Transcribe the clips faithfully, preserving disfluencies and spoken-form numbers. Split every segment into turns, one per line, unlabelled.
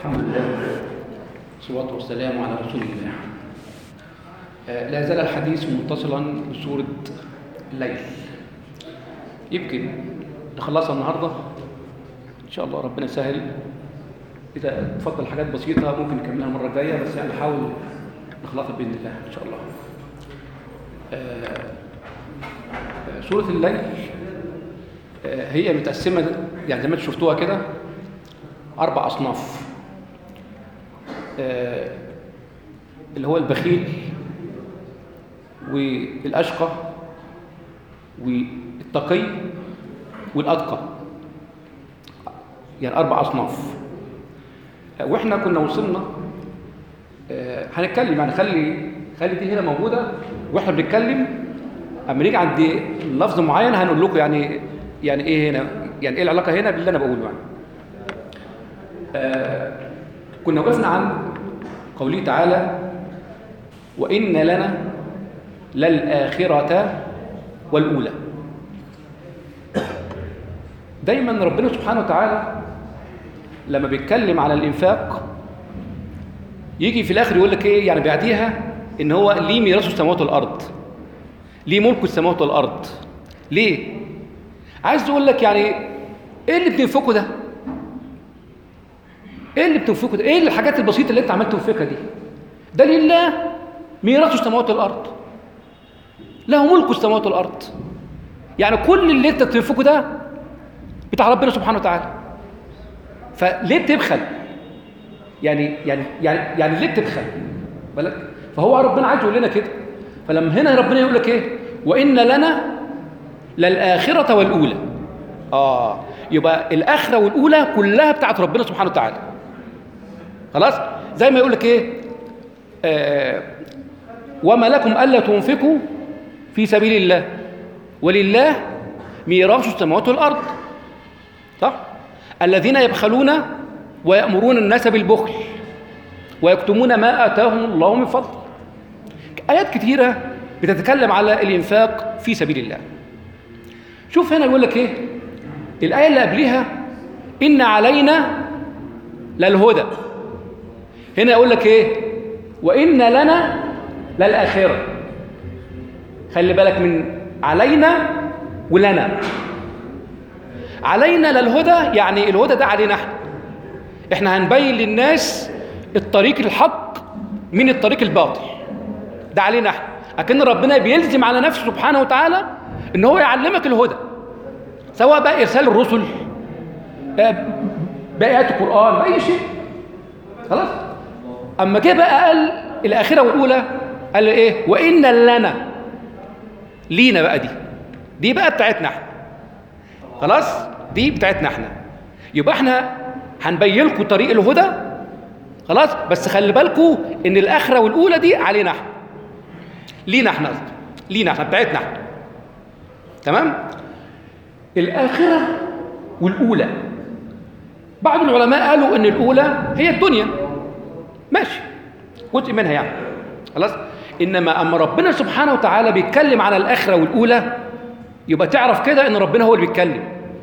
الحمد لله والصلاة والسلام على رسول الله. آه لا زال الحديث متصلا بسورة الليل. يمكن نخلصها النهاردة إن شاء الله، ربنا يسهل. إذا تفضل حاجات بسيطة ممكن نكملها المرة الجاية، بس يعني نحاول نخلصها بإذن الله إن شاء الله. آه سورة الليل آه هي متقسمة يعني زي ما انتم شفتوها كده أربع أصناف. آه اللي هو البخيل والأشقى والتقي والأتقى، يعني أربع أصناف. آه وإحنا كنا وصلنا آه هنتكلم يعني خلي خلي دي هنا موجودة، وإحنا بنتكلم أما نيجي عند لفظ معين هنقول لكم يعني يعني إيه هنا، يعني إيه العلاقة هنا باللي أنا بقوله يعني. آه كنا وقفنا عن قوله تعالى: وإن لنا للآخرة والأولى. دايما ربنا سبحانه وتعالى لما بيتكلم على الإنفاق يجي في الآخر يقول لك إيه يعني بعديها إن هو ليه ميراث السماوات والأرض، ليه ملك السماوات والأرض. ليه؟ عايز يقول لك يعني إيه اللي بتنفقه ده؟ ايه اللي بتنفقه ده؟ ايه الحاجات البسيطه اللي انت عمال تنفقها دي؟ ده لله ميراث السماوات والارض، له ملك السماوات والارض. يعني كل اللي انت بتنفقه ده بتاع ربنا سبحانه وتعالى. فليه بتبخل؟ يعني يعني يعني يعني ليه بتبخل؟ بالك؟ فهو ربنا عايز يقول لنا كده. فلما هنا ربنا يقول لك ايه؟ وان لنا للاخره والاولى. اه يبقى الاخره والاولى كلها بتاعت ربنا سبحانه وتعالى. خلاص؟ زي ما يقول لك ايه؟ آه وما لكم الا تنفقوا في سبيل الله ولله ميراث السماوات والارض. صح؟ الذين يبخلون ويأمرون الناس بالبخل ويكتمون ما آتاهم الله من فضل. آيات كثيرة بتتكلم على الإنفاق في سبيل الله. شوف هنا يقول لك ايه؟ الآية اللي قبلها إن علينا للهدى. هنا يقول لك ايه؟ وإن لنا للآخرة. خلي بالك من علينا ولنا. علينا للهدى يعني الهدى ده علينا احنا. احنا هنبين للناس الطريق الحق من الطريق الباطل. ده علينا احنا. لكن ربنا بيلزم على نفسه سبحانه وتعالى ان هو يعلمك الهدى، سواء بقى ارسال الرسل، بآيات القرآن، بأي شيء. خلاص؟ أما جه بقى قال الآخرة والأولى قال إيه؟ وإن لنا لينا بقى دي دي بقى بتاعتنا احنا. خلاص؟ دي بتاعتنا احنا. يبقى احنا هنبين لكم طريق الهدى. خلاص؟ بس خلي بالكم إن الآخرة والأولى دي علينا احنا. لينا احنا لينا احنا بتاعتنا احنا. تمام؟ الآخرة والأولى. بعض العلماء قالوا إن الأولى هي الدنيا، ماشي، جزء منها يعني. خلاص؟ إنما أما ربنا سبحانه وتعالى بيتكلم على الآخرة والأولى يبقى تعرف كده إن ربنا هو اللي بيتكلم.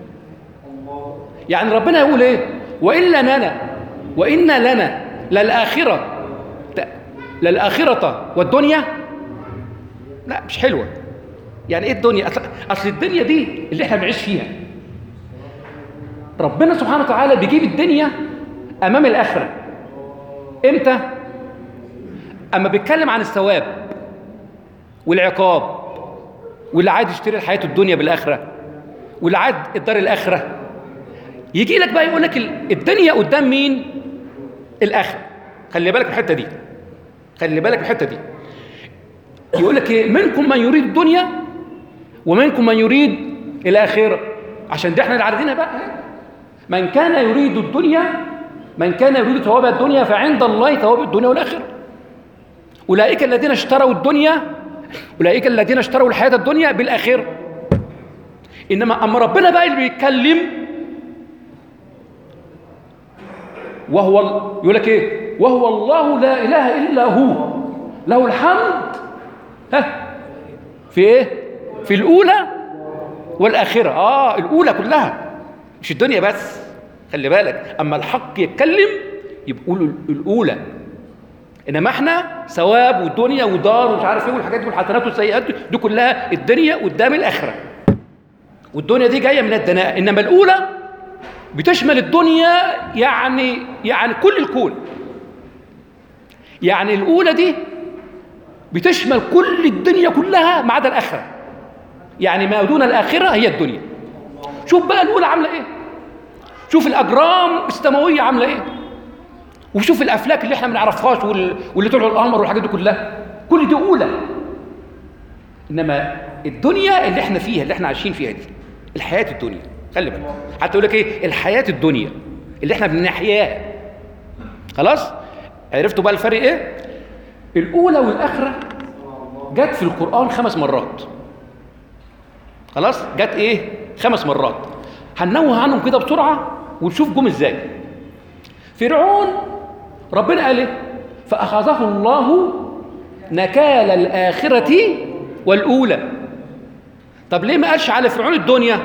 يعني ربنا يقول إيه؟ وإن لنا وإن لنا للآخرة للآخرة والدنيا. لا مش حلوة. يعني إيه الدنيا؟ أصل الدنيا دي اللي إحنا بنعيش فيها. ربنا سبحانه وتعالى بيجيب الدنيا أمام الآخرة. إمتى؟ أما بيتكلم عن الثواب والعقاب، واللي عايز يشتري الحياة الدنيا بالآخرة، واللي عايز الدار الآخرة، يجي لك بقى يقول لك الدنيا قدام مين؟ الآخرة. خلي بالك من الحتة دي. خلي بالك من الحتة دي. يقول لك إيه؟ منكم من يريد الدنيا ومنكم من يريد الآخرة. عشان دي احنا اللي عارفينها بقى. من كان يريد الدنيا من كان يريد ثواب الدنيا فعند الله ثواب الدنيا والآخرة. أولئك الذين اشتروا الدنيا أولئك الذين اشتروا الحياة الدنيا بالآخرة. إنما أما ربنا بقى اللي بيتكلم وهو يقول لك إيه؟ وهو الله لا إله إلا هو له الحمد ها في إيه؟ في الأولى والآخرة. آه الأولى كلها مش الدنيا بس. خلي بالك أما الحق يتكلم يبقوا الاولى، انما احنا ثواب والدنيا ودار ومش عارف ايه والحاجات دي والحسنات والسيئات دي كلها الدنيا قدام الاخره، والدنيا دي جايه من الدناء. انما الاولى بتشمل الدنيا، يعني يعني كل الكون. يعني الاولى دي بتشمل كل الدنيا كلها ما عدا الاخره، يعني ما دون الاخره هي الدنيا. شوف بقى الاولى عامله ايه، شوف الاجرام السماويه عامله ايه، وشوف الافلاك اللي احنا ما نعرفهاش وال... واللي طلعوا القمر والحاجات دي كلها، كل دي اولى. انما الدنيا اللي احنا فيها، اللي احنا عايشين فيها دي، الحياه الدنيا، خلي بالك حتى يقول لك ايه الحياه الدنيا اللي احنا بنحياها. خلاص عرفتوا بقى الفرق ايه؟ الاولى والاخره جت في القران خمس مرات. خلاص جت ايه؟ خمس مرات. هننوه عنهم كده بسرعه ونشوف جم ازاي. فرعون ربنا قال ايه؟ فاخذه الله نكال الاخره والاولى. طب ليه ما قالش على فرعون الدنيا؟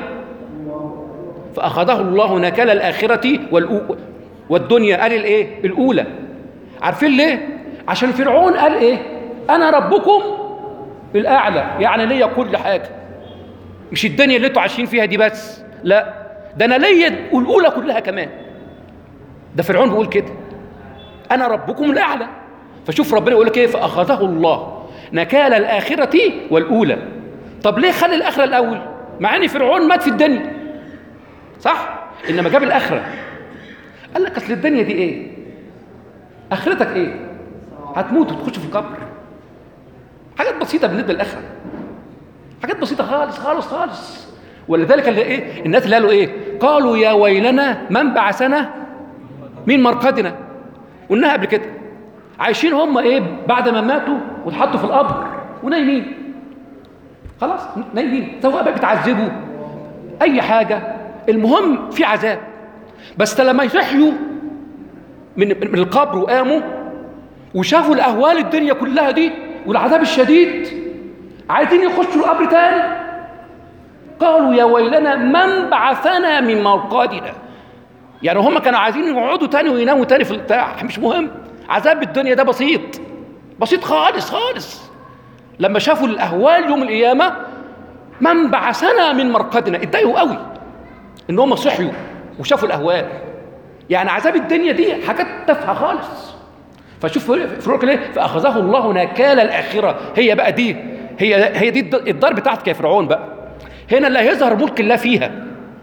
فاخذه الله نكال الاخره والدنيا، قال الايه؟ الاولى. عارفين ليه؟ عشان فرعون قال ايه؟ انا ربكم الاعلى، يعني ليا كل حاجه، مش الدنيا اللي انتوا عايشين فيها دي بس، لا ده انا ليا الاولى كلها كمان. ده فرعون بيقول كده، انا ربكم الاعلى. فشوف ربنا يقول لك ايه؟ فاخذه الله نكال الاخره والاولى. طب ليه خلي الاخره الاول مع ان فرعون مات في الدنيا؟ صح؟ انما جاب الاخره. قال لك اصل الدنيا دي ايه؟ اخرتك ايه؟ هتموت وتخش في القبر. حاجات بسيطه بالنسبه للاخره، حاجات بسيطه خالص خالص خالص. ولذلك اللي ايه الناس اللي قالوا ايه؟ قالوا يا ويلنا من بعثنا من مرقدنا. قلناها قبل كده، عايشين هم ايه بعد ما ماتوا واتحطوا في القبر ونايمين، خلاص نايمين، سواء بقى بيتعذبوا اي حاجه، المهم في عذاب. بس لما يصحيوا من من القبر وقاموا وشافوا الاهوال الدنيا كلها دي والعذاب الشديد، عايزين يخشوا القبر تاني. قالوا يا ويلنا من بعثنا من مرقدنا. يعني هم كانوا عايزين يقعدوا تاني ويناموا تاني في البتاع، مش مهم، عذاب الدنيا ده بسيط بسيط خالص خالص. لما شافوا الاهوال يوم القيامه، من بعثنا من مرقدنا، اتضايقوا قوي ان هم صحيوا وشافوا الاهوال. يعني عذاب الدنيا دي حاجات تافهه خالص. فشوف فرعون ليه؟ فاخذه الله نكال الاخره. هي بقى دي هي هي دي الدار بتاعتك يا فرعون بقى. هنا اللي هيظهر ملك الله فيها،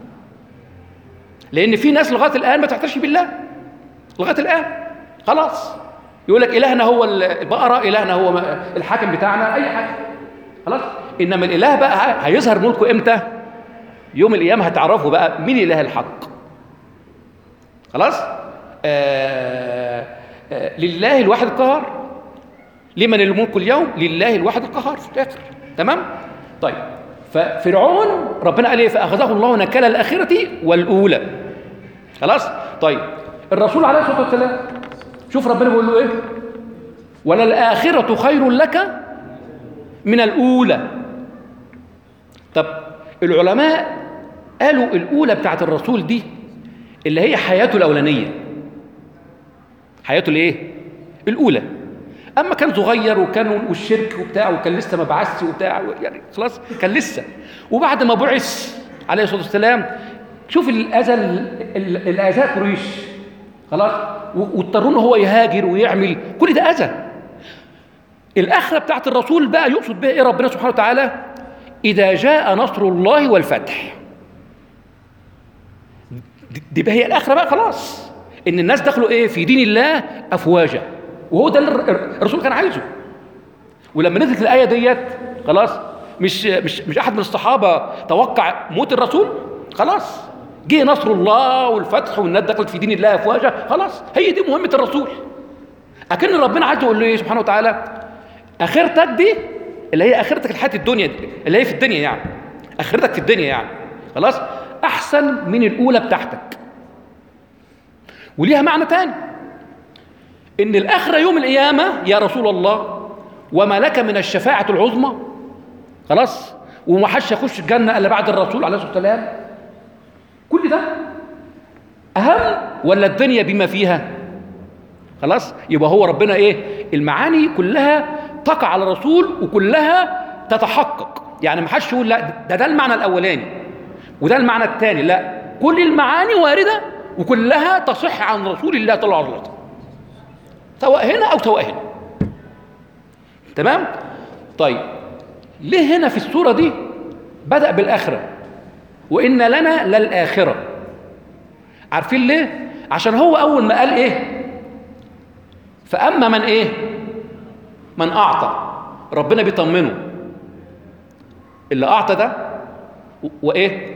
لان في ناس لغايه الان ما تعترفش بالله لغايه الان. خلاص يقول لك الهنا هو البقره، الهنا هو الحاكم بتاعنا، اي حاجه خلاص. انما الاله بقى هيظهر ملكه امتى؟ يوم القيامه هتعرفوا بقى مين الاله الحق. خلاص. آه آه لله الواحد القهار. لمن الملك اليوم؟ لله الواحد القهار في الاخر. تمام. طيب ففرعون ربنا قال ايه؟ فاخذه الله نكال الاخره والاولى. خلاص. طيب الرسول عليه الصلاه والسلام شوف ربنا بيقول له ايه؟ وللآخرة خير لك من الأولى. طب العلماء قالوا الأولى بتاعت الرسول دي اللي هي حياته الأولانية، حياته الايه؟ الأولى. أما كان صغير وكان والشرك وبتاع وكان لسه ما بعثش وبتاع، يعني خلاص كان لسه. وبعد ما بعث عليه الصلاة والسلام شوف الأذى الأذى قريش، خلاص، واضطروا له هو يهاجر ويعمل كل ده أذى. الآخرة بتاعت الرسول بقى يقصد بها إيه ربنا سبحانه وتعالى؟ إذا جاء نصر الله والفتح. دي بقى هي الآخرة بقى خلاص، إن الناس دخلوا إيه في دين الله أفواجا، وهو ده اللي الرسول كان عايزه. ولما نزلت الآية ديت خلاص مش مش مش أحد من الصحابة توقع موت الرسول، خلاص جه نصر الله والفتح والناس دخلت في دين الله أفواجا، خلاص هي دي مهمة الرسول. أكن ربنا عايز يقول له إيه سبحانه وتعالى؟ آخرتك دي اللي هي آخرتك الحياة الدنيا دي اللي هي في الدنيا، يعني آخرتك في الدنيا يعني خلاص أحسن من الأولى بتاعتك. وليها معنى تاني، إن الآخرة يوم القيامة يا رسول الله وما لك من الشفاعة العظمى، خلاص، وما حدش يخش الجنة إلا بعد الرسول عليه الصلاة والسلام. كل ده أهم ولا الدنيا بما فيها؟ خلاص؟ يبقى هو ربنا ايه؟ المعاني كلها تقع على الرسول وكلها تتحقق. يعني ما حدش يقول لا ده ده المعنى الاولاني وده المعنى الثاني، لا، كل المعاني وارده وكلها تصح عن رسول الله صلى الله عليه وسلم، سواء هنا او سواء هنا. تمام؟ طيب ليه هنا في السوره دي بدأ بالاخره؟ وان لنا للاخره. عارفين ليه؟ عشان هو اول ما قال ايه؟ فاما من ايه؟ من اعطى. ربنا بيطمنه اللي اعطى ده وايه؟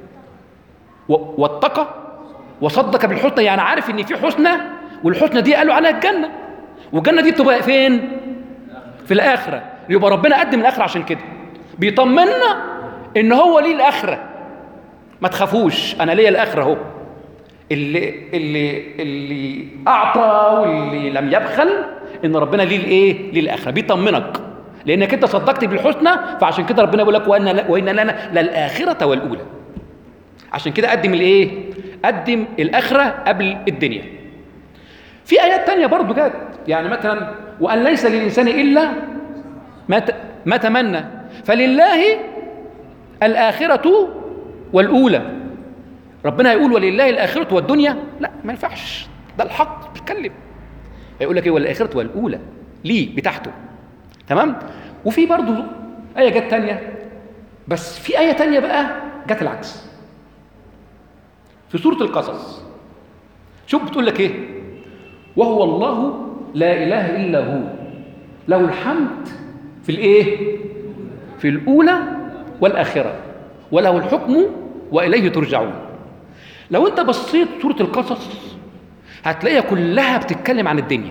واتقى وصدق بالحسنى، يعني عارف ان في حسنى، والحسنى دي قالوا عليها الجنه، والجنه دي بتبقى فين؟ في الاخره. يبقى ربنا قدم الاخره عشان كده بيطمنا ان هو ليه الاخره. ما تخافوش، انا ليا الاخره اهو. اللي اللي اللي اعطى واللي لم يبخل ان ربنا ليه الايه؟ ليه الاخره. بيطمنك لانك انت صدقت بالحسنى، فعشان كده ربنا بيقول لك وان وان لنا للاخره والاولى. عشان كده قدم الايه؟ قدم الاخره قبل الدنيا. في ايات تانية برضو جت، يعني مثلا وان ليس للانسان الا ما ما تمنى فلله الاخره والاولى. ربنا هيقول ولله الاخره والدنيا؟ لا، ما ينفعش، ده الحق بيتكلم. هيقول لك ايه؟ والاخره والاولى ليه؟ بتاعته. تمام؟ وفي برضو ايه جت تانية، بس في ايه تانية بقى جت العكس في سوره القصص. شوف بتقول لك ايه؟ وهو الله لا اله الا هو له الحمد في الايه؟ في الاولى والاخره وله الحكم واليه ترجعون. لو انت بصيت سوره القصص هتلاقيها كلها بتتكلم عن الدنيا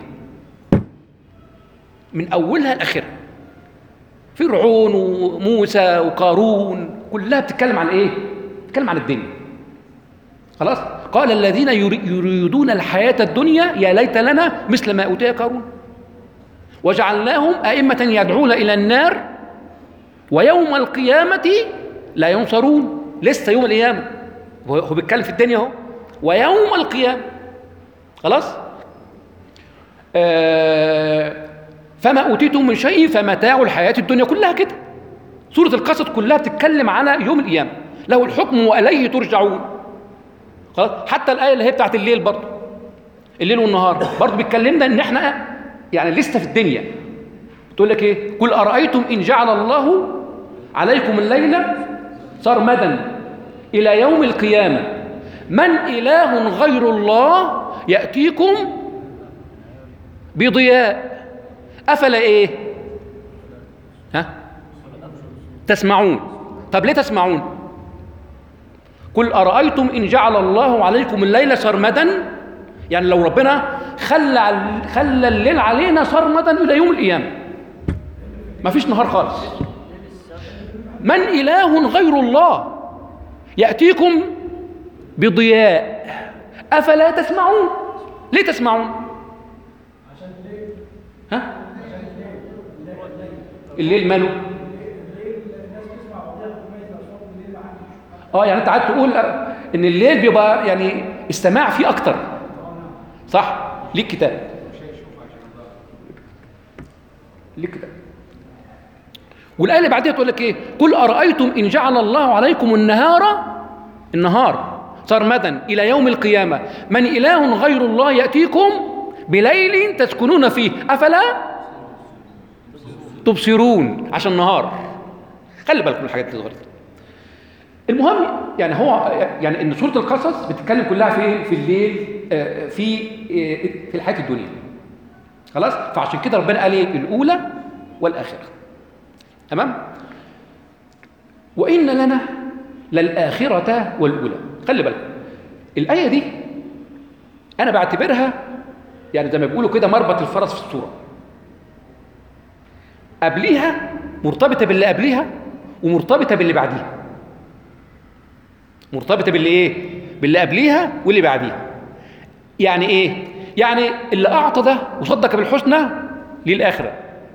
من اولها لاخرها. فرعون وموسى وقارون كلها بتتكلم عن ايه؟ بتتكلم عن الدنيا. خلاص؟ قال الذين يريدون الحياة الدنيا يا ليت لنا مثل ما أوتي قارون وجعلناهم أئمة يدعون إلى النار ويوم القيامة لا ينصرون. لسه يوم القيامة، هو بيتكلم في الدنيا اهو. ويوم القيامة خلاص؟ آه فما أوتيتم من شيء فمتاع الحياة الدنيا. كلها كده سورة القصص كلها بتتكلم على يوم القيامة. له الحكم وإليه ترجعون. خلاص؟ حتى الآية اللي هي بتاعت الليل برضه، الليل والنهار برضه بيتكلمنا إن إحنا يعني لسه في الدنيا. بتقول لك إيه؟ قل أرأيتم إن جعل الله عليكم الليل سرمدا إلى يوم القيامة من إله غير الله يأتيكم بضياء أفلا إيه؟ ها؟ تسمعون. طب ليه تسمعون؟ قل أرأيتم إن جعل الله عليكم الليل سرمدا، يعني لو ربنا خلى خلى الليل علينا سرمدا إلى يوم القيامة، ما فيش نهار خالص. من إله غير الله يأتيكم بضياء أفلا تسمعون. ليه تسمعون؟ ها؟ الليل ماله؟ اه يعني انت قاعد تقول ان الليل بيبقى يعني استماع فيه اكتر، صح؟ ليك كتاب، ليك كتاب. والايه اللي بعديها تقول لك ايه؟ قل ارايتم ان جعل الله عليكم النهار النهار سرمدا الى يوم القيامه من اله غير الله ياتيكم بليل تسكنون فيه افلا تبصرون. عشان نهار. خلي بالكم من الحاجات دي. المهم يعني هو يعني ان سوره القصص بتتكلم كلها في في الليل، في في الحياه الدنيا. خلاص؟ فعشان كده ربنا قال ايه؟ الاولى والاخره. تمام؟ وان لنا للاخره والاولى. خلي بالكم الايه دي انا بعتبرها يعني زي ما بيقولوا كده مربط الفرس في السوره. قبليها مرتبطه باللي قبليها ومرتبطه باللي بعديها. مرتبطه باللي ايه؟ باللي قبليها واللي بعديها. يعني ايه؟ يعني اللي اعطى ده وصدق بالحسنى ليه الاخره،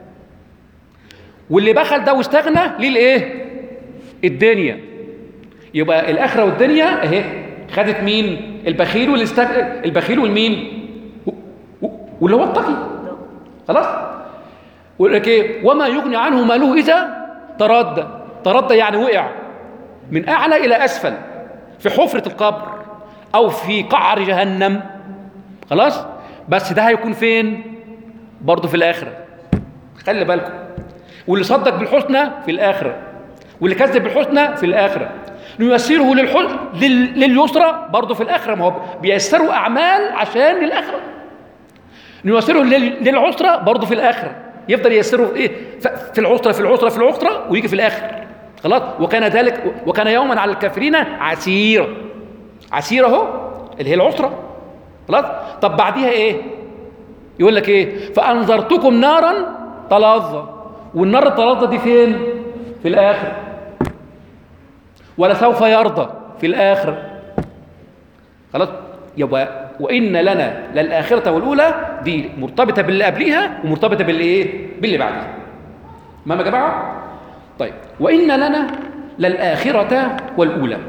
واللي بخل ده واستغنى ليه الايه؟ الدنيا. يبقى الاخره والدنيا اهي خدت مين؟ البخيل والاستغ... البخيل والمين؟ واللي هو التقي. خلاص. ويقول لك ايه؟ وما يغني عنه ماله اذا تردى. تردى يعني وقع من اعلى الى اسفل في حفرة القبر او في قعر جهنم. خلاص. بس ده هيكون فين؟ برضه في الاخره. خلي بالكم. واللي صدق بالحسنى في الاخره، واللي كذب بالحسنى في الاخره. نيسره للحسنى لل... لليسرى برضه في الاخره. ما هو بيسروا اعمال عشان للاخره. نيسره لل... للعسرى برضه في الاخره. يفضل ييسره ايه؟ في العسرى في العسرى في العسرى ويجي في الاخر. خلاص. وكان ذلك وكان يوما على الكافرين عسيرا. عسير اهو اللي هي العسرى. خلاص. طب بعديها ايه؟ يقول لك ايه؟ فانذرتكم نارا تلظى. والنار التلظى دي فين؟ في الاخر. ولسوف يرضى في الاخر. خلاص. يبقى وان لنا للاخره والاولى دي مرتبطه باللي قبليها ومرتبطه بالايه؟ باللي بعديها. تمام يا جماعه؟ طيب. وان لنا للاخره والاولى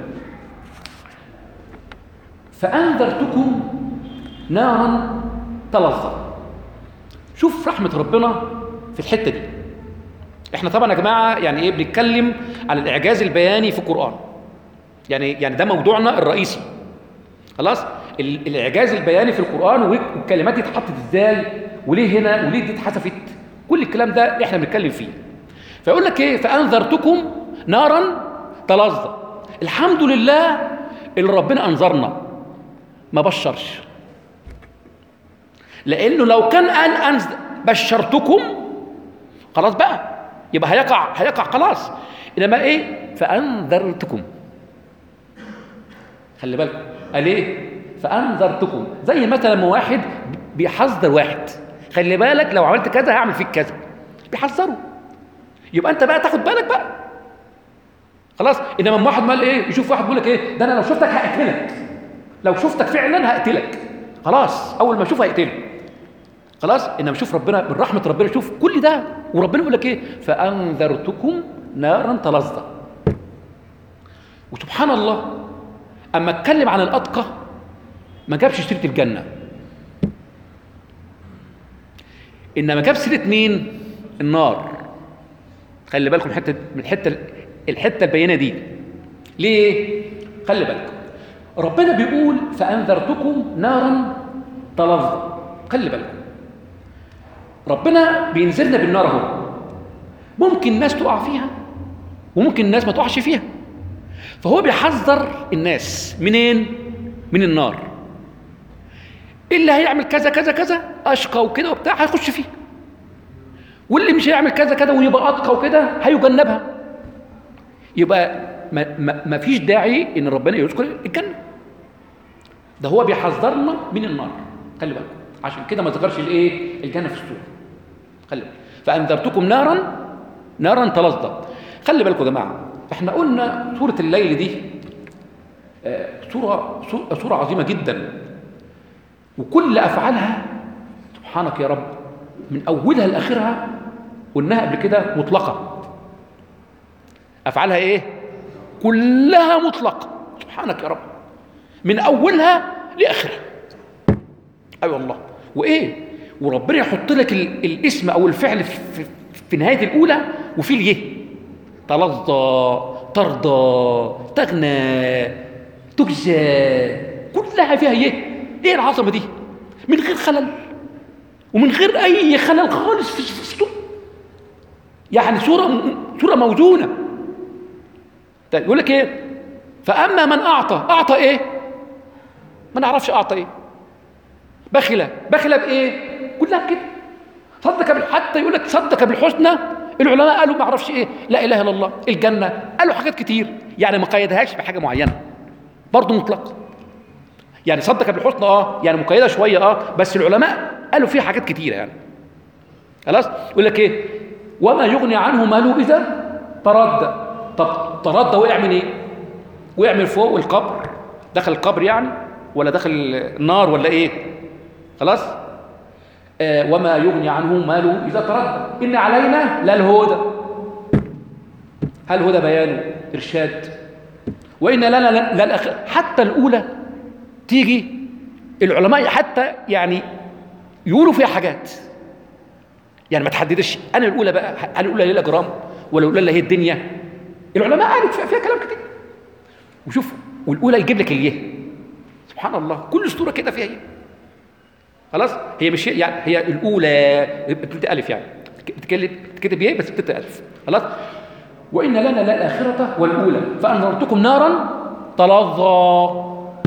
فانذرتكم نارا تلظى. شوف رحمه ربنا في الحته دي. احنا طبعا يا جماعه يعني ايه بنتكلم على الاعجاز البياني في القران. يعني يعني ده موضوعنا الرئيسي. خلاص. الاعجاز البياني في القران والكلمات دي اتحطت ازاي وليه هنا وليه دي اتحذفت. كل الكلام ده احنا بنتكلم فيه. فيقول لك ايه؟ فانذرتكم نارا تلظى. الحمد لله اللي ربنا انذرنا ما بشرش. لانه لو كان قال أنز... بشرتكم خلاص بقى يبقى هيقع هيقع خلاص. انما ايه؟ فانذرتكم. خلي بالكم قال ايه؟ فانذرتكم. زي مثلا واحد بيحذر واحد، خلي بالك لو عملت كذا هعمل فيك كذا، بيحذره. يبقى انت بقى تاخد بالك بقى. خلاص. انما لما واحد مال ايه؟ يشوف واحد بيقول لك ايه؟ ده انا لو شفتك هقتلك، لو شفتك فعلا هقتلك. خلاص. اول ما اشوفه هقتله. خلاص. انما شوف ربنا من رحمه ربنا، شوف كل ده وربنا يقول لك ايه؟ فانذرتكم نارا تلظى. وسبحان الله اما اتكلم عن الاتقى ما جابش سيره الجنه، انما جاب سيره مين؟ النار. خلي بالكم حته من الحته الحته البينه دي. ليه؟ خلي بالكم ربنا بيقول فانذرتكم نارا تلظى. خلي بالكم ربنا بينذرنا بالنار اهو. ممكن الناس تقع فيها وممكن الناس ما تقعش فيها. فهو بيحذر الناس منين؟ من النار. اللي هيعمل كذا كذا كذا اشقى وكده وبتاع هيخش فيه، واللي مش هيعمل كذا كذا ويبقى اتقى وكده هيجنبها. يبقى ما, ما, ما فيش داعي ان ربنا يذكر الجنه. ده هو بيحذرنا من النار. خلي بالكم عشان كده ما ذكرش الايه؟ الجنه في السوره. خلي بالكم فانذرتكم نارا نارا تلظى. خلي بالكم يا جماعه احنا قلنا سوره الليل دي سوره سوره عظيمه جدا، وكل افعالها سبحانك يا رب من اولها لاخرها قلناها قبل كده مطلقه. افعالها ايه؟ كلها مطلقه. سبحانك يا رب من اولها لاخرها. اي أيوة والله. وايه؟ وربنا يحط لك الاسم او الفعل في, في نهايه الاولى وفي اليه. تلظى، ترضى، تغنى، تجزى، كلها فيها يه. ايه العظمه دي؟ من غير خلل ومن غير اي خلل خالص في الصوره. يعني صوره صوره موزونه. طيب يقول لك ايه؟ فاما من اعطى. اعطى ايه؟ ما نعرفش اعطى ايه. بخل. بخل بايه؟ كلها كده. صدق بال... حتى يقول لك صدق بالحسنى. العلماء قالوا ما اعرفش ايه، لا اله الا الله، الجنه، قالوا حاجات كتير. يعني ما قيدهاش بحاجه معينه، برضه مطلق. يعني صدق بالحسنى اه يعني مقيده شويه اه بس العلماء قالوا فيها حاجات كتيره يعني. خلاص. يقول لك ايه؟ وما يغني عنه ماله اذا تردى. طب تردى وقع من ايه؟ وقع من فوق القبر، دخل القبر يعني ولا دخل النار ولا ايه؟ خلاص. آه وما يغني عنه ماله اذا تردى. ان علينا للهدى. هل هدى بيان ارشاد؟ وان لنا للاخره. حتى الاولى تيجي العلماء حتى يعني يقولوا فيها حاجات يعني ما تحددش انا الاولى بقى، انا الاولى هي الاجرام ولا الاولى اللي هي الدنيا. العلماء قالوا فيها, فيها كلام كتير. وشوف، والاولى يجيب لك اليه. سبحان الله، كل اسطوره كده فيها ايه. خلاص، هي مش يعني هي الاولى بتبدا الف، يعني تكتب ايه بس بتبدا الف. خلاص. وان لنا للاخره والاولى فانذرتكم نارا تلظى.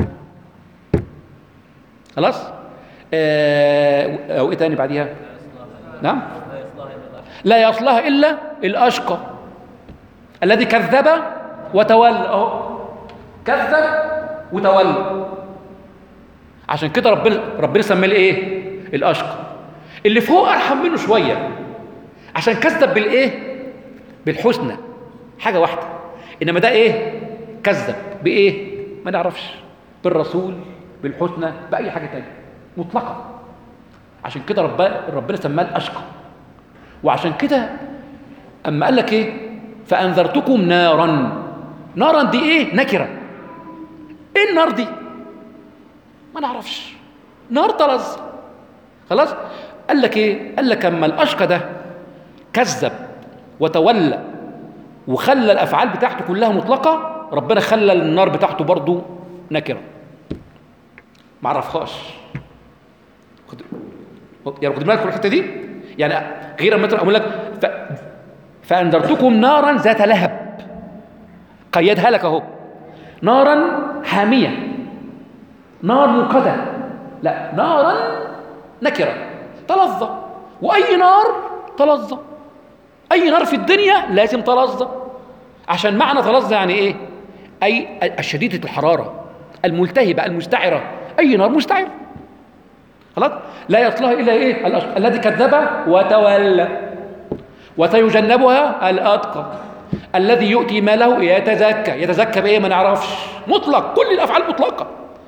خلاص. آه او ايه تاني بعديها؟ نعم، لا يصلها الا الاشقى الذي كذب وتولى. اهو كذب وتولى، عشان كده ربنا ربنا سماه ايه؟ الاشقى. اللي فوق ارحم منه شويه، عشان كذب بالايه؟ بالحسنى، حاجه واحده. انما ده ايه؟ كذب بايه؟ ما نعرفش، بالرسول، بالحسنى، باي حاجه تانية مطلقه. عشان كده ربنا ربنا سماه الاشقى. وعشان كده اما قال لك ايه؟ فانذرتكم نارا. نارا دي ايه؟ نكره. ايه النار دي؟ ما نعرفش، نار طرز. خلاص. قال لك ايه؟ قال لك اما الاشقى ده كذب وتولى وخلى الافعال بتاعته كلها مطلقه، ربنا خلى النار بتاعته برضو نكره، ما عرفهاش. خد يعني خد بالك في الحته دي. يعني غير ما اقول لك ف... فانذرتكم نارا ذات لهب، قيدها لك اهو، نارا حاميه، نار موقده، لا، نارا نكره تلظى. واي نار تلظى، اي نار في الدنيا لازم تلظى. عشان معنى تلظى يعني ايه؟ اي الشديده الحراره، الملتهبه، المستعره. اي نار مستعره. خلاص. لا يصلها الا ايه؟ الاشقى الذي كذب وتولى. وسيجنبها الاتقى الذي يؤتي ماله يتزكى. يتزكى بايه؟ ما نعرفش، مطلق، كل الافعال مطلقه.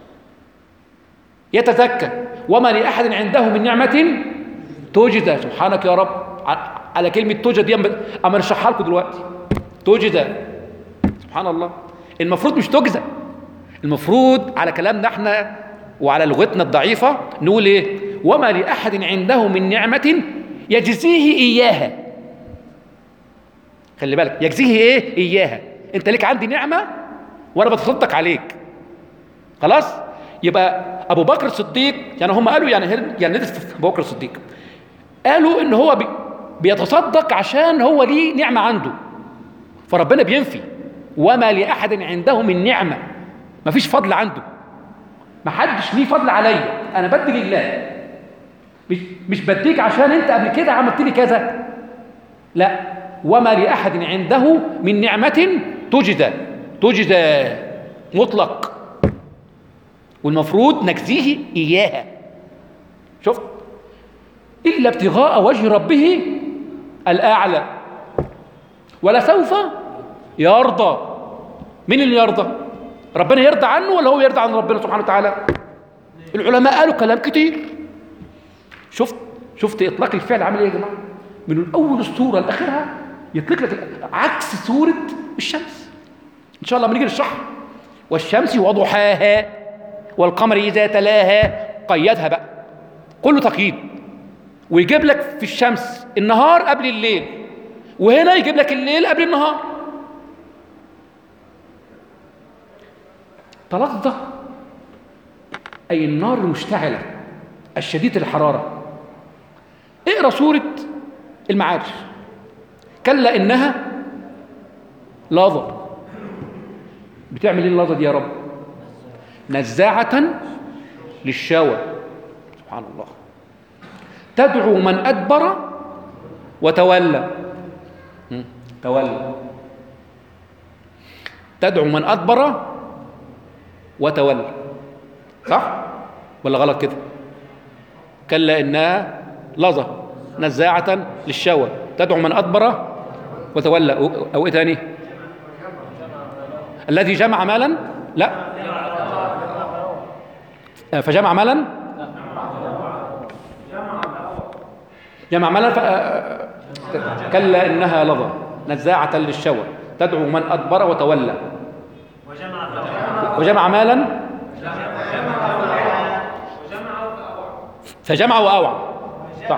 يتزكى. وما لاحد عنده من نعمه تجزى. سبحانك يا رب على كلمه تجزى دي، اما نشرحها لكم دلوقتي. تجزى، سبحان الله. المفروض مش تجزى، المفروض على كلامنا احنا وعلى لغتنا الضعيفه نقول ايه؟ وما لاحد عنده من نعمه يجزيه اياها. خلي بالك، يجزيه ايه؟ اياها. انت ليك عندي نعمه وانا بتصدق عليك. خلاص. يبقى ابو بكر الصديق، يعني هم قالوا يعني يعني ندرس ابو بكر الصديق، قالوا ان هو بي بيتصدق عشان هو ليه نعمه عنده، فربنا بينفي وما لاحد عنده من نعمه. مفيش فضل عنده، محدش ليه فضل عليا، انا بدي لله. مش مش بديك عشان انت قبل كده عملت لي كذا، لا. وما لاحد عنده من نعمه تجزى. تجزى مطلق، والمفروض نجزيه اياها. شفت؟ الا ابتغاء وجه ربه الاعلى ولسوف يرضى. مين اللي يرضى؟ ربنا يرضى عنه ولا هو يرضى عن ربنا سبحانه وتعالى؟ العلماء قالوا كلام كتير. شفت شفت اطلاق الفعل عامل ايه يا جماعه؟ من اول السوره لاخرها يطلق لك عكس سوره الشمس. ان شاء الله لما نيجي نشرح والشمس وضحاها والقمر اذا تلاها، قيدها بقى، كله تقييد. ويجيب لك في الشمس النهار قبل الليل، وهنا يجيب لك الليل قبل النهار. تلظى أي النار المشتعلة الشديدة الحرارة. اقرأ سورة المعارج. كلا إنها لظى. بتعمل ايه اللظى دي يا رب؟ نزاعة للشوى. سبحان الله. تدعو من أدبر وتولى. تولى. تدعو من أدبر وتولى. صح ولا غلط كده؟ كلا إنها لظى نزاعة للشوى تدعو من أدبر وتولى. أو إيه تاني؟ الذي جمع مالا. لا، فجمع مالا. جمع مالا ف... كلا إنها لظى نزاعة للشوى تدعو من أدبر وتولى وجمع مالا. فجمع واوعى، صح.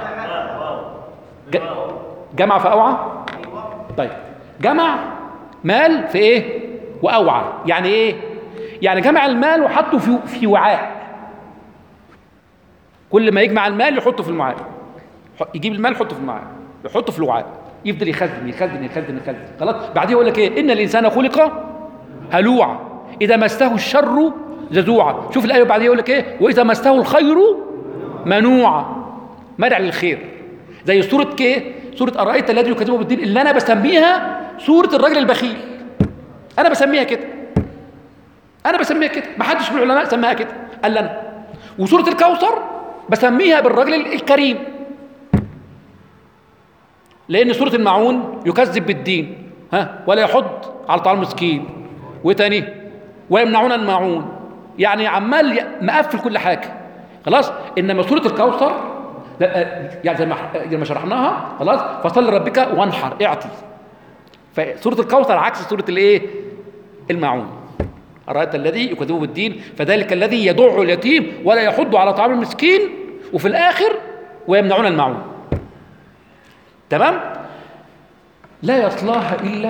جمع فاوعى. طيب جمع مال في ايه واوعى، يعني ايه؟ يعني جمع المال وحطه في في وعاء. كل ما يجمع المال يحطه في الوعاء، يجيب المال يحطه في الوعاء، يحطه في الوعاء، يفضل يخزن يخزن يخزن يخزن. خلاص بعدين يقول لك ايه؟ ان الانسان خلق هلوعا اذا مسه الشر جزوعا. شوف الايه بعدين يقول لك ايه؟ واذا مسه الخير منوعا، منع للخير. زي سوره ايه؟ سوره ارايت الذي يكذب بالدين، اللي انا بسميها سوره الرجل البخيل. انا بسميها كده، انا بسميها كده، ما حدش من العلماء سماها كده الا انا. وسوره الكوثر بسميها بالرجل الكريم، لان سوره الماعون يكذب بالدين ها ولا يحض على طعام المسكين، وتاني ويمنعون الماعون، يعني عمال مقفل كل حاجه. خلاص. انما سوره الكوثر يعني زي ما زي ما شرحناها، خلاص، فصل لربك وانحر اعطي. فسوره الكوثر عكس سوره الايه؟ الماعون. أرأيت الذي يكذب بالدين فذلك الذي يدع اليتيم ولا يحض على طعام المسكين، وفي الآخر ويمنعون الماعون. تمام؟ لا يصلاها إلا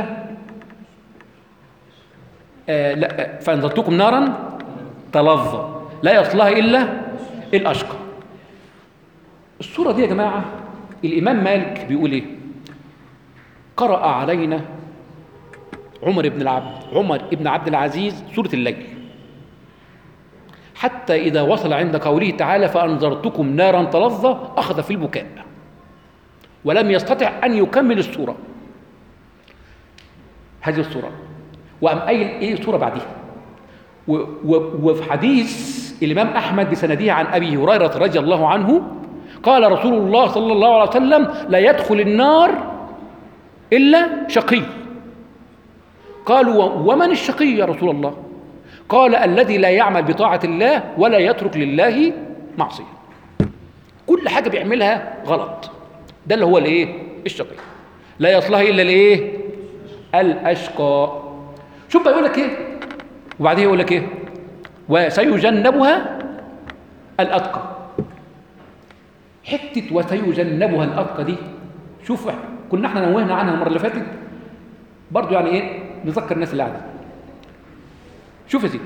آه لا فأنذرتكم نارا تلظى لا يصلاها إلا الأشقى. السورة دي يا جماعة الإمام مالك بيقول إيه؟ قرأ علينا عمر بن العبد عمر بن عبد العزيز سورة الليل، حتى إذا وصل عند قوله تعالى فأنذرتكم نارا تلظى أخذ في البكاء ولم يستطع أن يكمل السورة، هذه السورة، وقام قايل إيه سورة بعدها. وفي حديث الإمام أحمد بسنده عن أبي هريرة رضي الله عنه قال رسول الله صلى الله عليه وسلم لا يدخل النار إلا شقي. قالوا ومن الشقي يا رسول الله؟ قال الذي لا يعمل بطاعة الله ولا يترك لله معصية، كل حاجة بيعملها غلط، ده اللي هو الايه؟ الشقي. لا يصلها إلا الايه؟ الأشقى. شوف بقى يقول لك ايه وبعدين يقول لك ايه؟ وسيجنبها الأتقى. حتة وسيجنبها الأتقى دي، شوف كنا احنا نوهنا عنها المرة اللي فاتت برضو، يعني ايه نذكر الناس اللي قاعده. شوف يا سيدي،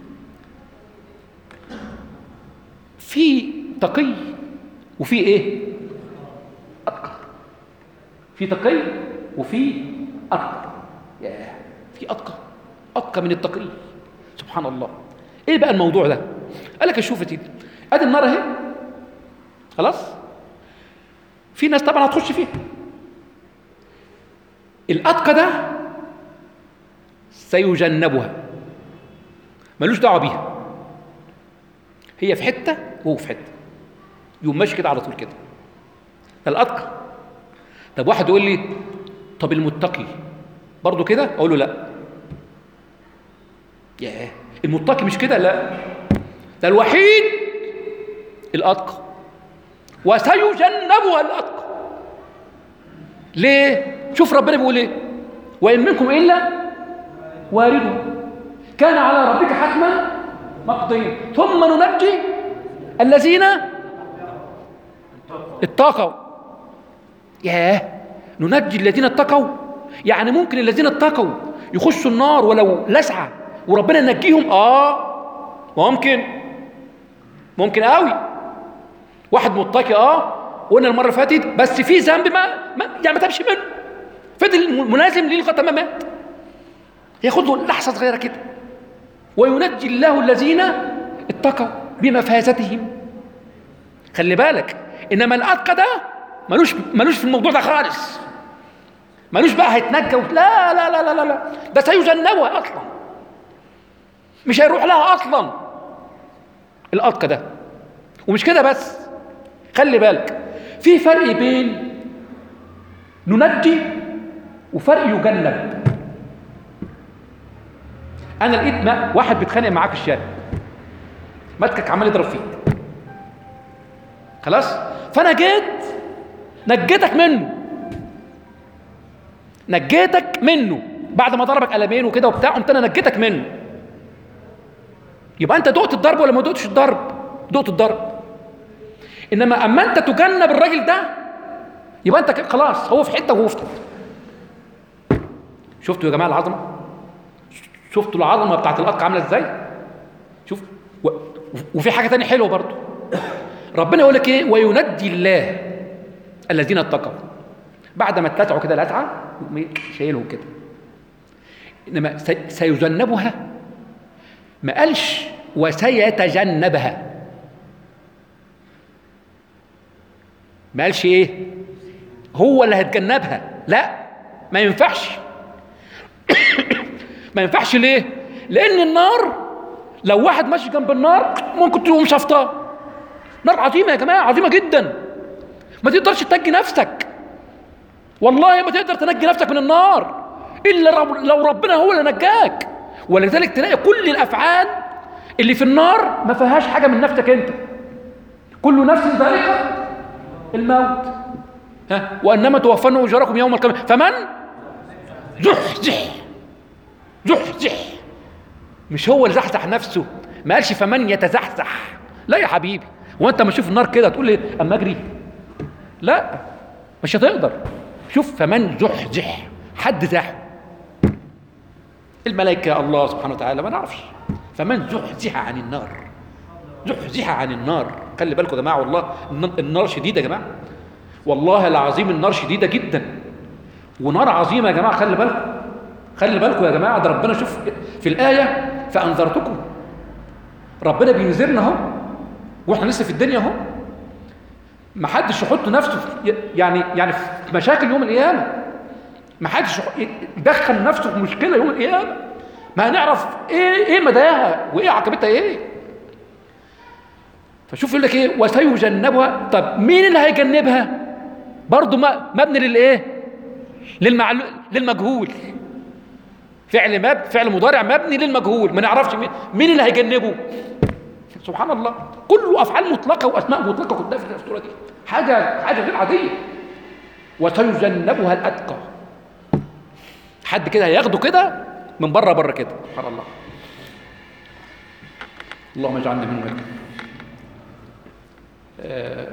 في تقي وفي ايه؟ اتقى. في تقي وفي اتقى. ياه، في اتقى اتقى من التقي، سبحان الله. ايه بقى الموضوع ده؟ قال لك شوف يا سيدي، ادي النار اهي، خلاص، في ناس طبعا هتخش فيها. الاتقى ده سيجنبها، ملوش دعوه بيها، هي في حته وهو في حته، يقوم ماشي كده على طول كده. ده الاتقى. طب واحد يقول لي طب المتقي برضه كده؟ اقول له لا. ياه، المتقي مش كده؟ لا، ده الوحيد الاتقى، وسيجنبها الاتقى. ليه؟ شوف ربنا بيقول ايه؟ وان منكم الا وارده كان على ربك حتما مقضيا ثم ننجي الذين اتقوا. ياه، ننجي الذين اتقوا، يعني ممكن الذين اتقوا يخشوا النار ولو لسعة وربنا ينجيهم؟ اه ممكن، ممكن قوي. واحد متقي اه قلنا المره اللي فاتت، بس في ذنب ما, ما يعني ما تمشي منه، فضل ملازم ليه لغايه ما مات، ياخد له لحظه صغيره كده. وينجي الله الذين اتقوا بمفازتهم. خلي بالك، انما الاتقى ده ملوش ملوش في الموضوع ده خالص، ملوش بقى هيتنجى. لا لا لا لا لا، ده سيجنبها اصلا، مش هيروح لها اصلا الاتقى ده. ومش كده بس، خلي بالك، في فرق بين ننجي وفرق يجنب. انا لقيت ما واحد بيتخانق معاك في الشارع، ماسكك عمال يضرب فيك، خلاص، فانا جيت نجيتك منه، نجيتك منه بعد ما ضربك قلمين وكده وبتاع، قمت انا نجيتك منه. يبقى انت دقت الضرب ولا ما دقتش الضرب؟ دقت الضرب. انما اما انت تجنب الراجل ده يبقى انت خلاص هو في حته وهو في حته. شفتوا يا جماعه العظمه؟ شفتوا العظمه بتاعت الأرض عامله ازاي؟ شوف و... وفي حاجه ثانيه حلوه برضو، ربنا يقول لك ايه؟ وينجي الله الذين اتقوا. بعد ما اتلسعوا كده لسعه شايلهم كده، انما سيجنبها، ما قالش وسيتجنبها، ما قالش ايه هو اللي هيتجنبها، لا ما ينفعش. ما ينفعش ليه؟ لان النار لو واحد ماشي جنب النار ممكن تقوم شفطاه. نار عظيمه يا جماعه، عظيمه جدا، ما تقدرش تنجي نفسك، والله ما تقدر تنجي نفسك من النار الا لو ربنا هو اللي نجاك. ولذلك تلاقي كل الافعال اللي في النار ما فيهاش حاجه من نفسك انت، كل نفس ذائقه الموت، ها وانما توفون اجوركم يوم القيامه فمن زحزح زحزح، مش هو اللي زحزح نفسه، ما قالش فمن يتزحزح. لا يا حبيبي، هو انت ما تشوف النار كده تقول لي اما اجري؟ لا مش هتقدر. شوف فمن زحزح، حد زحف، الملائكه الله سبحانه وتعالى ما نعرفش. فمن زحزح عن النار، زحزح عن النار. خلي بالكم يا جماعه، والله النار شديده يا جماعه، والله العظيم النار شديده جدا، ونار عظيمه يا جماعه. خلي بالكم خلي بالكم يا جماعه، ده ربنا شوف في الايه فانذرتكم، ربنا بينذرنا اهو واحنا لسه في الدنيا اهو. ما حدش يحط نفسه في يعني يعني في مشاكل يوم القيامه، ما حدش يدخل نفسه في مشكله يوم القيامه، ما هنعرف ايه ايه مداها وايه عاقبتها ايه. فشوف يقول لك ايه وسيجنبها. طب مين اللي هيجنبها؟ برضه مبني للايه؟ للمعلو... للمجهول. فعل مب فعل مضارع مبني للمجهول، ما نعرفش مين, مين اللي هيجنبه. سبحان الله، كله افعال مطلقه واسماء مطلقه كلها في السوره دي، حاجه حاجه غير عاديه. وسيجنبها الاتقى، حد كده هياخده كده من بره بره كده. سبحان الله، اللهم اجعلنا منهم. آه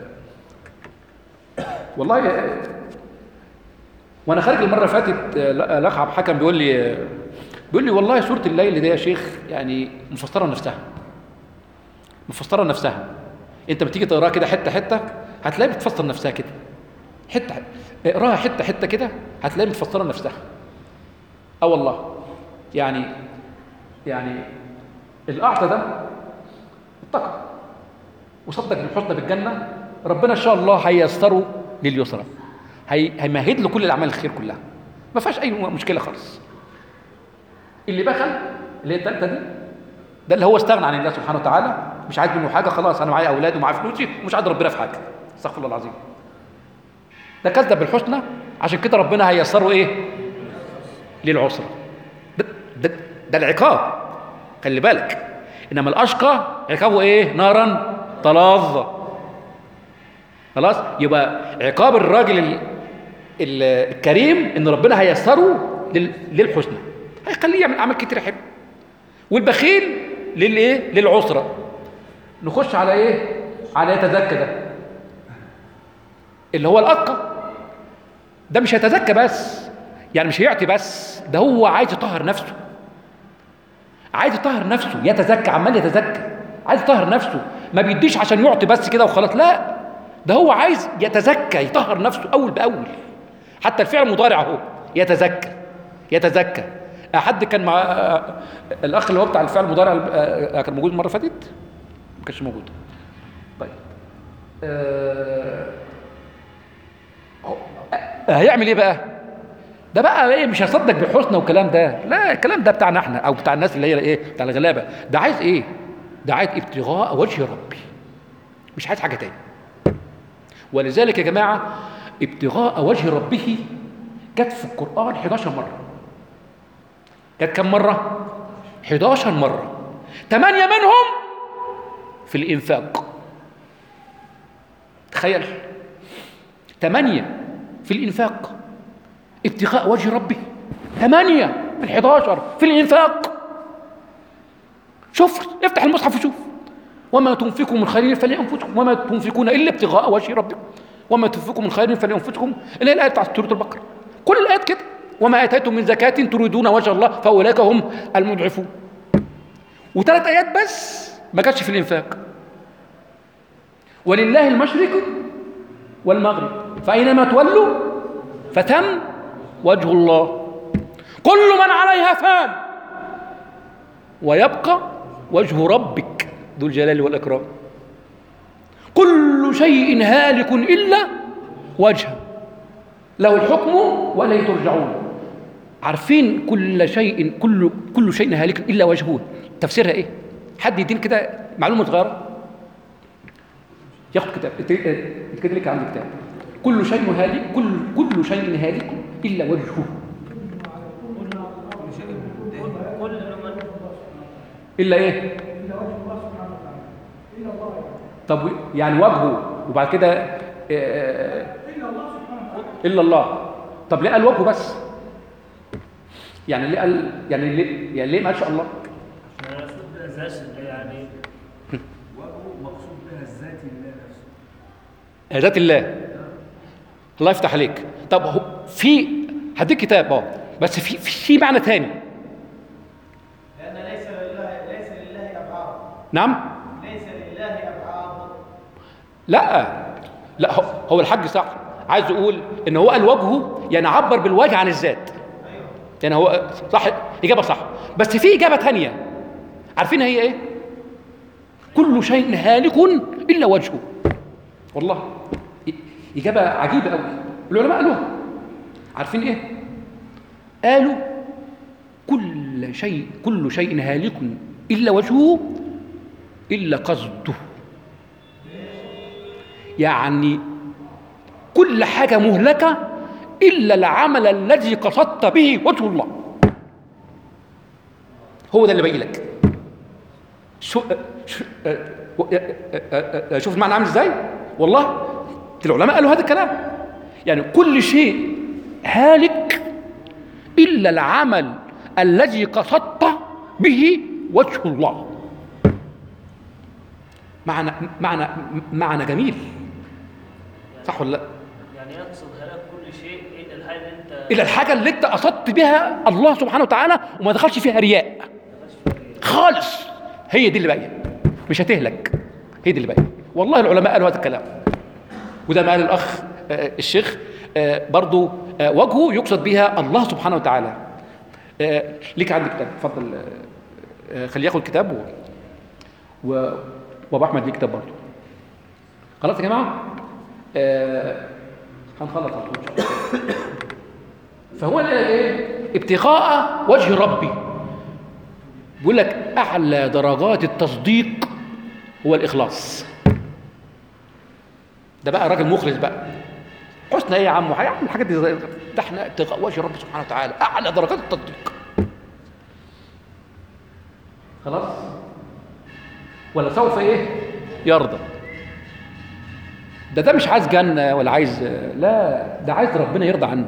والله آه وانا خارج المره اللي فاتت آه الاخ عبد الحكم بيقول لي آه بيقول لي والله سوره الليل دي يا شيخ يعني مفسره نفسها، مفسره نفسها. انت بتيجي تقراها كده حته حته هتلاقي بتفسر نفسها كده، حته اقراها حته حته كده هتلاقي بتفسر نفسها. اه والله يعني يعني الاعطى ده اتقى وصدق بالحسنى بالجنه، ربنا ان شاء الله هييسره لليسرى، هيمهد له كل الاعمال الخير كلها، ما فيهاش اي مشكله خالص. اللي بخل اللي هي الثالثه دي، ده اللي هو استغنى عن الله سبحانه وتعالى، مش عايز منه حاجه، خلاص انا معايا اولاد ومعايا فلوسي ومش عايز ربنا في حاجه، استغفر الله العظيم. ده كذب بالحسنى، عشان كده ربنا هييسره ايه؟ للعسرى. ده, ده, ده العقاب، خلي بالك. انما الاشقى عقابه ايه؟ نارا تلظى. خلاص، يبقى عقاب الراجل ال ال الكريم ان ربنا هييسره للحسنى، هيخليه يعمل اعمال كتير حلوه. والبخيل للايه؟ للعسرى. نخش على ايه؟ على يتزكى، ده اللي هو الاتقى. ده مش هيتزكى بس، يعني مش هيعطي بس، ده هو عايز يطهر نفسه، عايز يطهر نفسه، يتزكى، عمال يتزكى، عايز يطهر نفسه، ما بيديش عشان يعطي بس كده وخلاص، لا، ده هو عايز يتزكى، يطهر نفسه اول باول. حتى الفعل المضارع اهو يتزكى يتزكى. حد كان مع الاخ اللي هو بتاع الفعل المضارع كان موجود المره اللي فاتت؟ ما كانش موجود. طيب أه... هيعمل ايه بقى؟ ده بقى ايه؟ مش هيصدق بالحسنى والكلام ده، لا، الكلام ده بتاعنا احنا او بتاع الناس اللي هي ايه؟ بتاع الغلابه. ده عايز ايه؟ ده عايز ابتغاء وجه ربي، مش عايز حاجه تاني. ولذلك يا جماعه ابتغاء وجه ربه جت في القران حداشر مره. جت كم مره؟ حداشر مره، ثمانيه منهم في الانفاق. تخيل، ثمانيه في الانفاق، ابتغاء وجه ربي، ثمانية من حداشر في الإنفاق. شوف، افتح المصحف وشوف، وما تنفقوا من خير فلأنفسكم وما تنفقون إلا ابتغاء وجه ربكم وما تنفقوا من خير فلأنفسكم، اللي هي الآية بتاعت سورة البقرة. كل الآيات كده، وما آتيتم من زكاة تريدون وجه الله فأولئك هم المضعفون. وثلاث آيات بس ما كانتش في الإنفاق: ولله المشرق والمغرب فأينما تولوا فتم وجه الله كل من عليها فان ويبقى وجه ربك ذو الجلال والإكرام. كل شيء هالك إلا وجهه له الحكم وإليه ترجعون. عارفين كل شيء كل كل شيء هالك إلا وجهه تفسيرها إيه؟ حد يدين كده معلومة صغيرة؟ ياخد كتاب كده لك عندي كتاب. كل شيء هالك كل كل شيء هالك إلا وجهه. إلا إيه؟ طب يعني وجهه وبعد كده آه إلا الله. طب ليه قال وجهه بس؟ يعني ليه قال يعني ليه يعني ليه ما قالش الله؟
عشان المقصود بها ذات يعني وجهه مقصود بها الذات الله نفسه.
ذات الله. الله يفتح عليك. طب هو في هديك كتاب اه بس في في معنى ثاني.
لأن ليس لله ليس لله أبعاد.
نعم؟
ليس لله أبعاد.
لا لا هو الحج صح، عايز يقول ان هو قال وجهه يعني عبر بالوجه عن الذات.
أيوه.
يعني هو صح، اجابه صح، بس في اجابه ثانيه عارفين هي ايه؟ كل شيء هالك الا وجهه. والله اجابه عجيبه قوي العلماء قالوها. عارفين ايه؟ قالوا كل شيء كل شيء هالك الا وجهه الا قصده. يعني كل حاجة مهلكة إلا العمل الذي قصدت به وجه الله. هو ده اللي باقي لك. شو شو شوف المعنى عامل ازاي؟ والله العلماء قالوا هذا الكلام. يعني كل شيء هالك إلا العمل الذي قصدت به وجه الله. معنى معنى معنى جميل. صح ولا لا؟
يعني يقصد هلاك كل شيء الا الحاجه اللي انت
الى الحاجه اللي انت قصدت بها الله سبحانه وتعالى وما دخلش فيها رياء خالص. هي دي اللي باقيه، مش هتهلك. هي دي اللي باقيه. والله العلماء قالوا هذا الكلام. وده ما قال الاخ آه الشيخ آه برضو آه وجهه يقصد بها الله سبحانه وتعالى. آه ليك عندي كتاب، اتفضل آه خليه ياخد كتاب و وابو احمد ليه كتاب برضو. خلاص يا جماعه آه هنخلص على طول ان شاء الله. فهو ايه؟ ابتغاء وجه ربي. بيقول لك اعلى درجات التصديق هو الاخلاص. ده بقى راجل مخلص بقى. حسن ايه يا عم؟ يا عم الحاجات دي ده احنا ابتغاء وجه ربي سبحانه وتعالى اعلى درجات التصديق. خلاص؟ ولا سوف ايه؟ يرضى. ده ده مش عايز جنة ولا عايز، لا ده عايز ربنا يرضى عنه.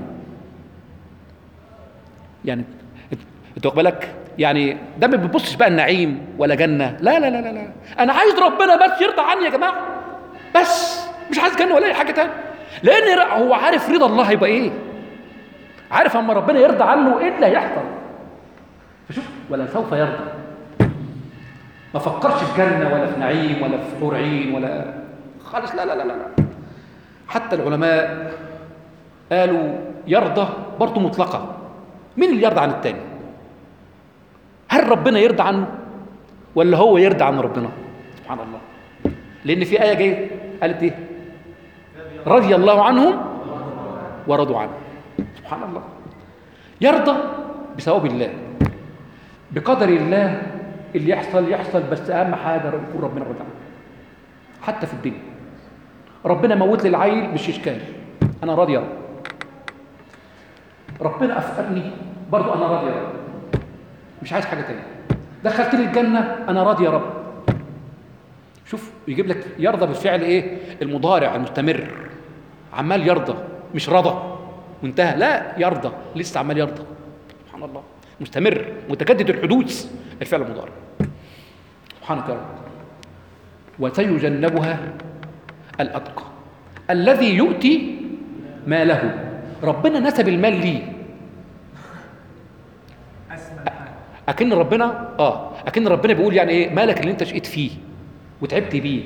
يعني انت واخد بالك؟ يعني ده ما بيبصش بقى النعيم ولا جنة، لا لا لا لا لا انا عايز ربنا بس يرضى عني يا جماعة، بس مش عايز جنة ولا اي حاجة تانية. لان هو عارف رضا الله هيبقى ايه، عارف اما ربنا يرضى عنه ايه اللي هيحصل. فشوف ولا سوف يرضى، ما فكرش في جنة ولا في نعيم ولا في حور عين ولا خالص، لا لا لا لا. حتى العلماء قالوا يرضى برضه مطلقة. مين اللي يرضى عن التاني؟ هل ربنا يرضى عنه ولا هو يرضى عن ربنا؟ سبحان الله. لأن في آية جاية قالت إيه؟ رضي الله عنهم ورضوا عنه. سبحان الله. يرضى بثواب الله، بقدر الله اللي يحصل يحصل، بس أهم حاجة يكون ربنا راضي عنه. حتى في الدنيا ربنا موت لي العيل مش إشكال، أنا راضي يا رب. ربنا أفقرني برضو أنا راضي يا رب، مش عايز حاجة تانية. دخلتني الجنة أنا راضي يا رب. شوف يجيب لك يرضى بالفعل إيه؟ المضارع المستمر، عمال يرضى، مش رضى وانتهى، لا يرضى لسه عمال يرضى. سبحان الله. مستمر متجدد الحدوث الفعل المضارع. سبحانك يا رب. وسيجنبها الأتقى الذي يؤتي ماله. ربنا نسب المال ليه، أكن ربنا آه أكن ربنا بيقول يعني إيه، مالك اللي أنت شقيت فيه وتعبت بيه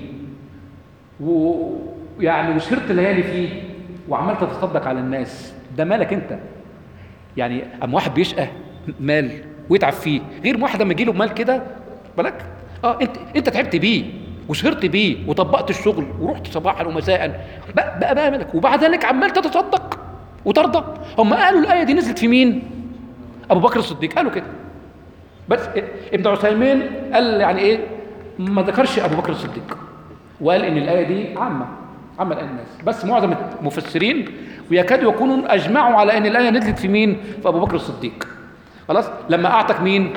ويعني وسهرت ليالي فيه وعمال تتصدق على الناس، ده مالك أنت. يعني أما واحد بيشقى مال ويتعب فيه غير واحد لما يجيله مال كده بالك اه انت انت تعبت بيه وسهرت بيه وطبقت الشغل ورحت صباحا ومساء بقى, بقى, بقى مالك، وبعد ذلك عمال تتصدق وترضى. هم قالوا الايه دي نزلت في مين؟ ابو بكر الصديق قالوا كده، بس ابن عثيمين قال يعني ايه، ما ذكرش ابو بكر الصديق وقال ان الايه دي عامه عامه الان الناس، بس معظم المفسرين ويكادوا يكونوا اجمعوا على ان الايه نزلت في مين؟ في ابو بكر الصديق. خلاص لما اعتق مين؟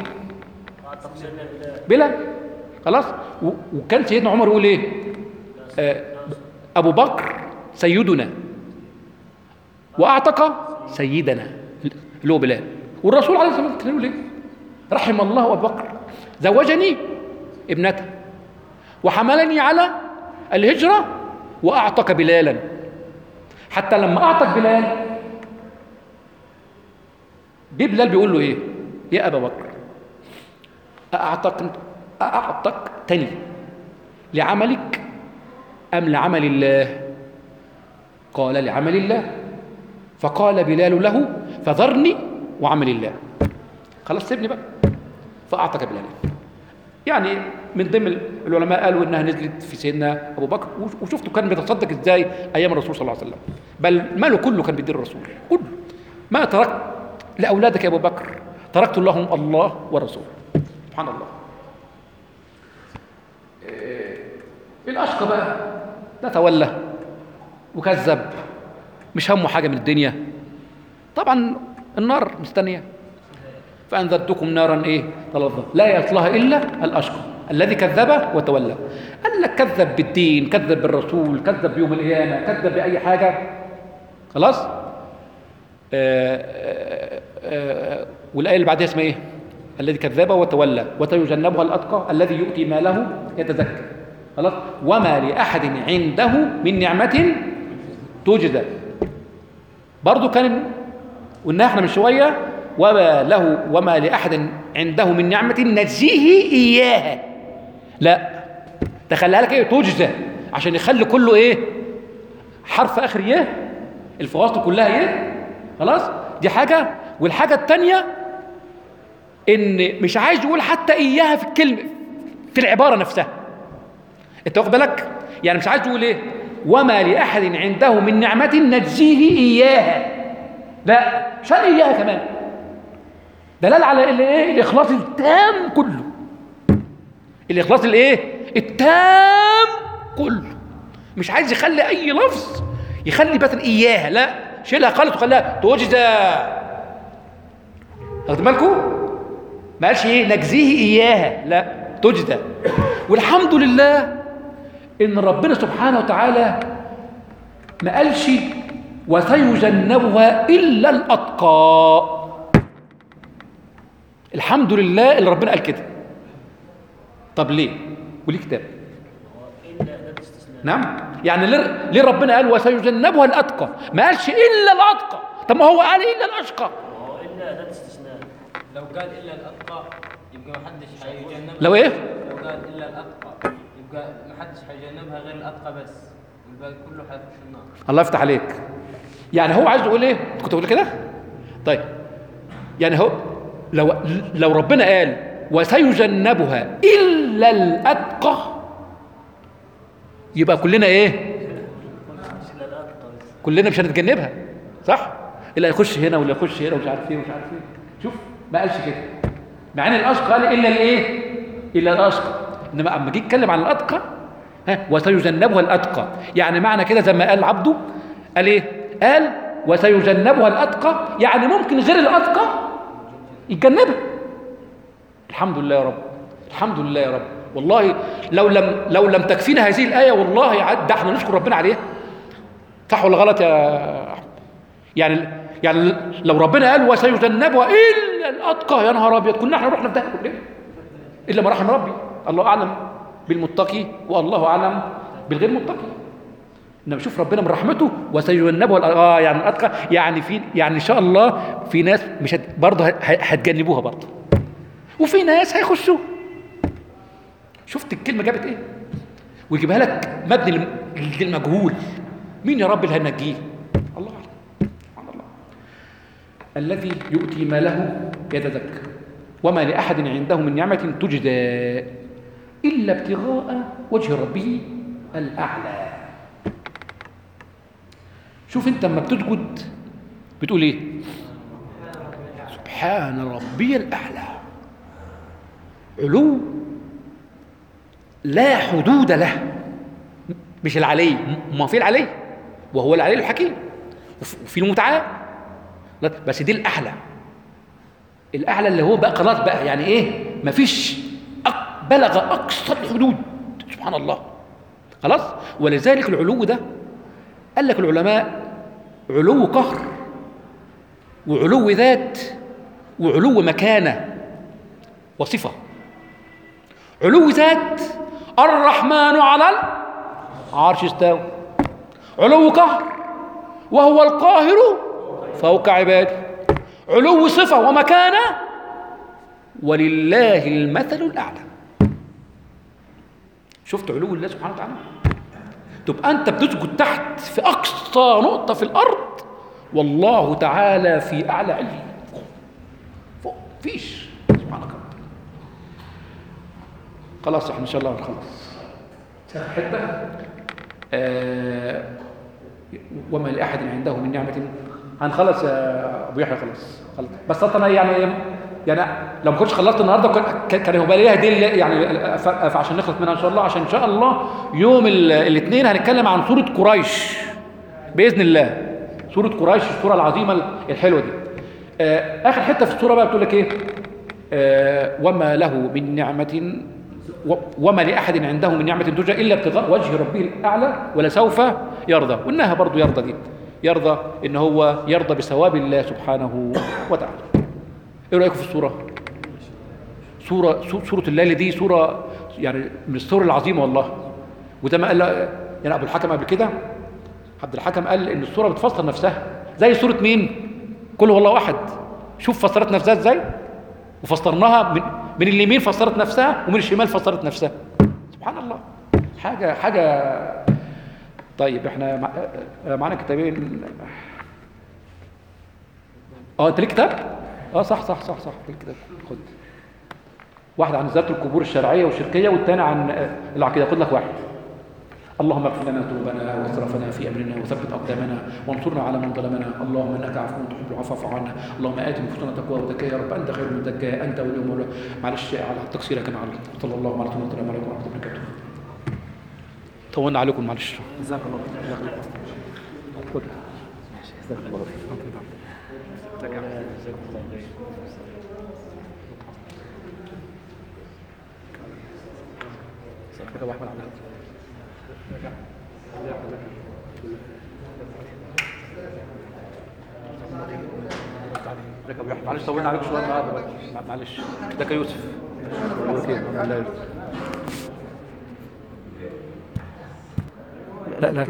بلال. خلاص وكان سيدنا عمر يقول ايه؟ آه ابو بكر سيدنا واعتق سيدنا اللي هو بلال. والرسول عليه الصلاه والسلام يقول ايه؟ رحم الله ابو بكر زوجني ابنته وحملني على الهجره واعتق بلالا. حتى لما اعتق بلال جه بلال بيقول له ايه؟ يا ابا بكر أعتق أعتقتني لعملك أم لعمل الله؟ قال لعمل الله. فقال بلال له فذرني وعمل الله، خلاص سيبني بقى. فأعتق بلال. يعني من ضمن العلماء قالوا إنها نزلت في سيدنا أبو بكر، وشفتوا كان بيتصدق إزاي أيام الرسول صلى الله عليه وسلم، بل ماله كله كان بيدير الرسول كله. ما تركت لأولادك يا أبو بكر تركت لهم الله ورسوله. سبحان الله. إيه الأشقى بقى ده تولى وكذب، مش همه حاجة من الدنيا، طبعا النار مستنية. فأنذرتكم نارا إيه تلظى لا يصلها إلا الأشقى الذي كذب وتولى. قال لك كذب بالدين، كذب بالرسول، كذب بيوم القيامة، كذب بأي حاجة. خلاص. آآ آآ آآ والآية اللي بعدها اسمها إيه؟ الذي كذب وتولى وسيجنبها الأتقى الذي يؤتي ماله يتزكى. خلاص. وما لأحد عنده من نعمة تجزى. برضو كان قلنا احنا من شوية وما له وما لأحد عنده من نعمة نجزيه إياها. لا تخليها لك ايه؟ تجزى، عشان يخلي كله ايه؟ حرف آخر يه، الفواصل كلها يه. خلاص. دي حاجة. والحاجة الثانية ان مش عايز يقول حتى اياها في الكلمه في العباره نفسها. انت واخد بالك؟ يعني مش عايز يقول ايه؟ وما لاحد عنده من نعمه نجزيه اياها. لا مش قال اياها كمان، دلال على الايه؟ الاخلاص التام كله. الاخلاص الايه؟ التام كله. مش عايز يخلي اي لفظ يخلي مثلا اياها، لا شيلها خالص وخليها تجزى. واخد بالكم؟ ما قالش ايه نجزيه اياها، لا تجزى. والحمد لله ان ربنا سبحانه وتعالى ما قالش وسيجنبها الا الاتقى. الحمد لله اللي ربنا قال كده. طب ليه؟ وليه كتاب. نعم. يعني ليه ليه ربنا قال وسيجنبها الاتقى؟ ما قالش الا الاتقى. طب ما هو قال الا الاشقى.
هو الا اداه استثناء.
لو قال الا الاتقى يبقى ما حدش هيجنبها.
لو ايه؟
لو قال الا الاتقى يبقى ما حدش هيجنبها غير الاتقى بس، الباقي كله هيخش النار.
الله يفتح عليك. يعني هو عايز يقول ايه؟ كنت بقول كده؟ طيب يعني هو لو لو ربنا قال وسيجنبها الا الاتقى يبقى كلنا ايه؟ كلنا مش هنتجنبها، صح؟ اللي يخش هنا واللي يخش هنا ومش عارف ايه ومش عارف ايه. شوف ما قالش كده، مع ان الاشقى قال الا الايه؟ الا الاشقى. انما اما جه يتكلم عن الاتقى ها وسيجنبها الاتقى، يعني معنى كده زي ما قال عبده قال ايه؟ قال وسيجنبها الاتقى، يعني ممكن غير الاتقى يتجنبها. الحمد لله يا رب، الحمد لله يا رب. والله لو لم لو لم تكفينا هذه الايه والله ده احنا نشكر ربنا عليها. صح ولا غلط يا احمد؟ يعني يعني لو ربنا قال وسيجنبها الا الاتقى، يا نهار ابيض كنا احنا رحنا في ده كلنا الا ما رحم ربي، الله اعلم. بالمتقي والله اعلم بالغير متقي. انما شوف ربنا من رحمته وسيجنبها الأ- اه يعني الاتقى، يعني في يعني ان شاء الله في ناس مش هت... برضه ه- هتجنبوها برضه، وفي ناس هيخشوا. شفت الكلمه جابت ايه؟ ويجيبها لك مبني للم- للمجهول. مين يا رب اللي هنجيه؟ الله اعلم. سبحان الله. الذي يؤتي ماله يتزكى وما لاحد عنده من نعمه تجزى الا ابتغاء وجه ربه الاعلى. شوف انت لما بتسجد بتقول ايه؟ سبحان ربي الاعلى. علو لا حدود له، مش العلي، ما في العلي وهو العلي الحكيم، وفي المتعال، لا، بس دي الاعلى. الاعلى اللي هو بقى خلاص بقى يعني ايه؟ مفيش أق- بلغ اقصى الحدود. سبحان الله. خلاص. ولذلك العلو ده قال لك العلماء علو قهر وعلو ذات وعلو مكانة وصفة. علو ذات الرحمن على العرش استوى. علو قهر وهو القاهر فوق عباده. علو صفة ومكانة ولله المثل الأعلى. شفت علو الله سبحانه وتعالى؟ تبقى أنت بتسجد تحت في أقصى نقطة في الأرض والله تعالى في أعلى علم فوق, فوق. فيش. سبحانك رب. خلاص احنا إن شاء الله هنخلص حتة آه وما لأحد عنده من نعمة. هنخلص يا أبو يحيى. خلاص خلص. بس أنا يعني يعني لو ما كنتش خلصت النهارده كان كان هيبقى ليها دي يعني فعشان نخلص منها ان شاء الله، عشان ان شاء الله يوم الاثنين هنتكلم عن سوره قريش باذن الله. سوره قريش السوره العظيمه الحلوه دي. آه اخر حته في السوره بقى بتقول لك ايه؟ آه وما له من نعمه وما لاحد عنده من نعمه ترجى الا ابتغاء وجه ربه الاعلى ولسوف يرضى. وانها برضه يرضى دي، يرضى ان هو يرضى بثواب الله سبحانه وتعالى. ايه رايكم في الصوره؟ سوره سوره الليل دي سوره يعني من السور العظيمه والله. وده ما قال يعني ابو الحكم قبل كده، عبد الحكم قال ان السوره بتفسر نفسها زي سوره مين؟ قل هو الله احد. شوف فسرت نفسها ازاي، وفسرناها من من اليمين فسرت نفسها ومن الشمال فسرت نفسها. سبحان الله. حاجه حاجه. طيب احنا مع... معانا كتابين. اه انت ليك كتاب؟ اه صح صح صح صح ليك كتاب. خد واحد عن ذات القبور الشرعيه والشركيه والثاني عن العقيده. خد لك واحد. اللهم اغفر لنا ذنوبنا واسرافنا في امرنا وثبت اقدامنا وانصرنا على من ظلمنا. اللهم انك عفو تحب العفو فاعف عنا. اللهم ات نفوسنا تقوى وزكاها يا رب، انت خير من زكاها انت ولي مولانا. معلش على التقصير يا جماعه. صلى الله عليه وسلم. السلام عليكم ورحمه الله وبركاته. طولنا عليكم معلش.
جزاك الله خير.
خد.
جزاك الله خير. جزاك الله خير.
صدق الله احمد عبد الله. معلش طولنا عليكم شويه النهارده. معلش. ده كان يوسف. لا لا